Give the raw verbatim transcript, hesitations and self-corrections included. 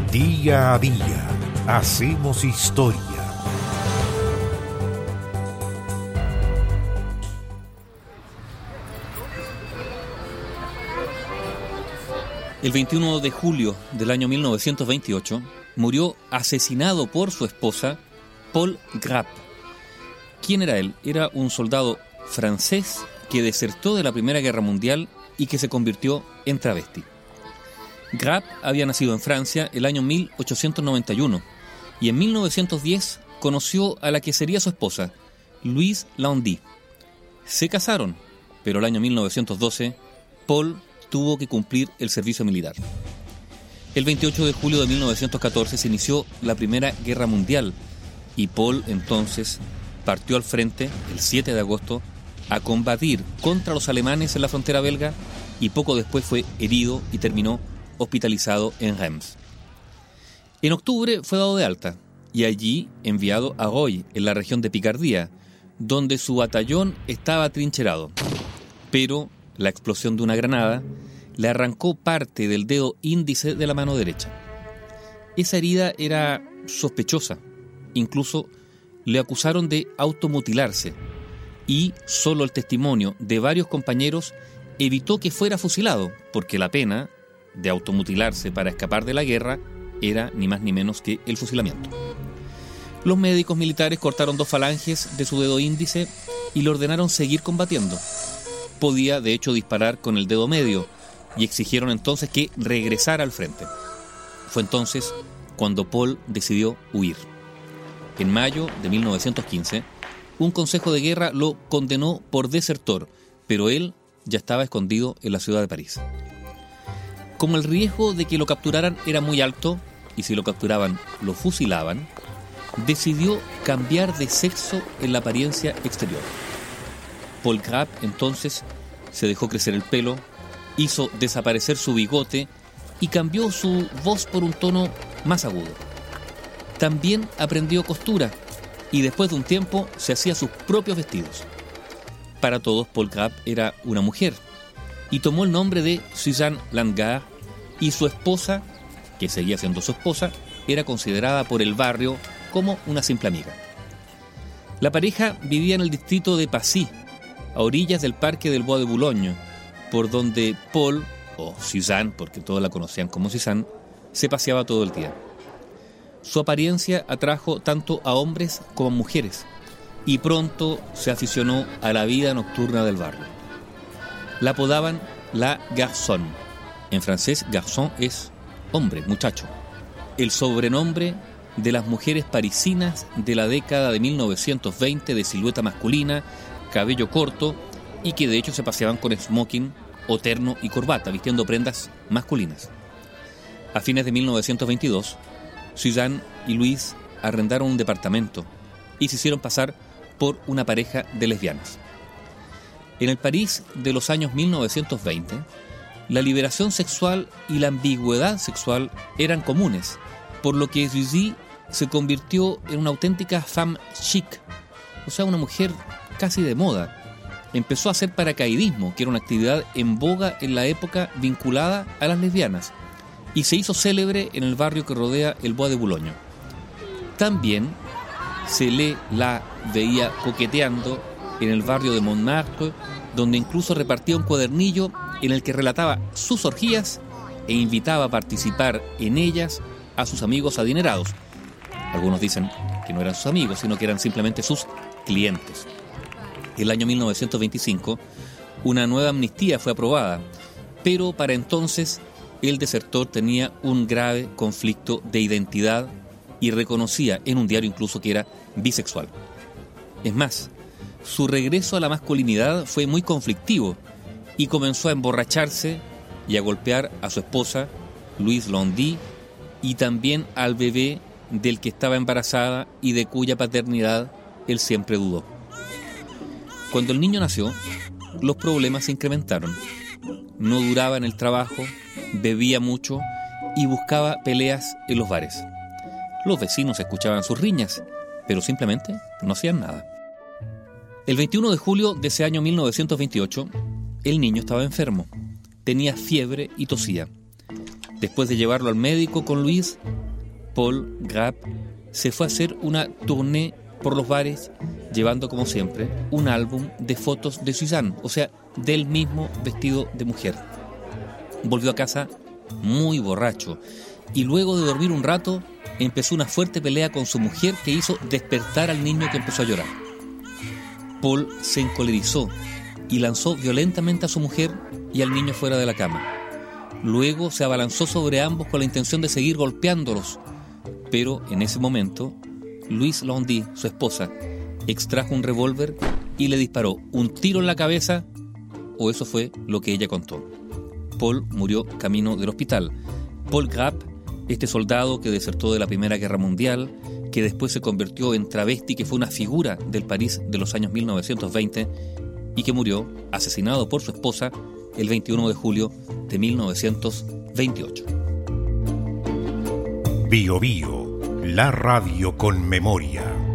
Día a día hacemos historia. El veintiuno de julio del año mil novecientos veintiocho murió asesinado por su esposa Paul Grap. ¿Quién era él? Era un soldado francés que desertó de la Primera Guerra Mundial y que se convirtió en travesti. Grap había nacido en Francia el año mil ochocientos noventa y uno y en mil novecientos diez conoció a la que sería su esposa, Louise Landy. Se casaron, pero el año mil novecientos doce, Paul tuvo que cumplir el servicio militar. El veintiocho de julio de mil novecientos catorce se inició la Primera Guerra Mundial y Paul entonces partió al frente el siete de agosto a combatir contra los alemanes en la frontera belga y poco después fue herido y terminó hospitalizado en Reims. En octubre fue dado de alta y allí enviado a Roye, en la región de Picardía, donde su batallón estaba atrincherado. Pero la explosión de una granada le arrancó parte del dedo índice de la mano derecha. Esa herida era sospechosa. Incluso le acusaron de automutilarse y solo el testimonio de varios compañeros evitó que fuera fusilado, porque la pena de automutilarse para escapar de la guerra era ni más ni menos que el fusilamiento. Los médicos militares cortaron dos falanges de su dedo índice y le ordenaron seguir combatiendo. Podía, de hecho, disparar con el dedo medio y exigieron entonces que regresara al frente. Fue entonces cuando Paul decidió huir. En mayo de mil novecientos quince, un consejo de guerra lo condenó por desertor, pero él ya estaba escondido en la ciudad de París. Como el riesgo de que lo capturaran era muy alto, y si lo capturaban lo fusilaban, decidió cambiar de sexo en la apariencia exterior. Paul Grap entonces se dejó crecer el pelo, hizo desaparecer su bigote y cambió su voz por un tono más agudo. También aprendió costura y después de un tiempo se hacía sus propios vestidos. Para todos, Paul Grap era una mujer y tomó el nombre de Suzanne Landgar, y su esposa, que seguía siendo su esposa, era considerada por el barrio como una simple amiga. La pareja vivía en el distrito de Passy, a orillas del parque del Bois de Boulogne, por donde Paul, o Suzanne, porque todos la conocían como Suzanne, se paseaba todo el día. Su apariencia atrajo tanto a hombres como a mujeres, y pronto se aficionó a la vida nocturna del barrio. La apodaban la Garçon. En francés, garçon es hombre, muchacho. El sobrenombre de las mujeres parisinas de la década de mil novecientos veinte, de silueta masculina, cabello corto, y que de hecho se paseaban con smoking o terno y corbata, vistiendo prendas masculinas. A fines de mil novecientos veintidós, Suzanne y Louise arrendaron un departamento y se hicieron pasar por una pareja de lesbianas. En el París de los años mil novecientos veinte, la liberación sexual y la ambigüedad sexual eran comunes, por lo que Suzy se convirtió en una auténtica femme chic, o sea, una mujer casi de moda. Empezó a hacer paracaidismo, que era una actividad en boga en la época vinculada a las lesbianas, y se hizo célebre en el barrio que rodea el Bois de Boulogne. También se le la veía coqueteando en el barrio de Montmartre, donde incluso repartía un cuadernillo en el que relataba sus orgías e invitaba a participar en ellas a sus amigos adinerados. Algunos dicen que no eran sus amigos, sino que eran simplemente sus clientes. El año mil novecientos veinticinco, una nueva amnistía fue aprobada, pero para entonces el desertor tenía un grave conflicto de identidad y reconocía en un diario incluso que era bisexual. Es más, su regreso a la masculinidad fue muy conflictivo y comenzó a emborracharse y a golpear a su esposa, Louise Landy, y también al bebé del que estaba embarazada y de cuya paternidad él siempre dudó. Cuando el niño nació, los problemas se incrementaron. No duraba en el trabajo, bebía mucho y buscaba peleas en los bares. Los vecinos escuchaban sus riñas, pero simplemente no hacían nada. El veintiuno de julio de ese año mil novecientos veintiocho, el niño estaba enfermo. Tenía fiebre y tosía. Después de llevarlo al médico con Louise, Paul Grab se fue a hacer una tournée por los bares, llevando como siempre un álbum de fotos de Suzanne, o sea, del mismo vestido de mujer. Volvió a casa muy borracho y luego de dormir un rato empezó una fuerte pelea con su mujer que hizo despertar al niño, que empezó a llorar. Paul se encolerizó y lanzó violentamente a su mujer y al niño fuera de la cama. Luego se abalanzó sobre ambos con la intención de seguir golpeándolos, pero en ese momento Louise Landy, su esposa, extrajo un revólver y le disparó un tiro en la cabeza, o eso fue lo que ella contó. Paul murió camino del hospital. Paul Grab, este soldado que desertó de la Primera Guerra Mundial, que después se convirtió en travesti, que fue una figura del París de los años mil novecientos veinte y que murió asesinado por su esposa el veintiuno de julio de mil novecientos veintiocho. Bio Bio, la radio con memoria.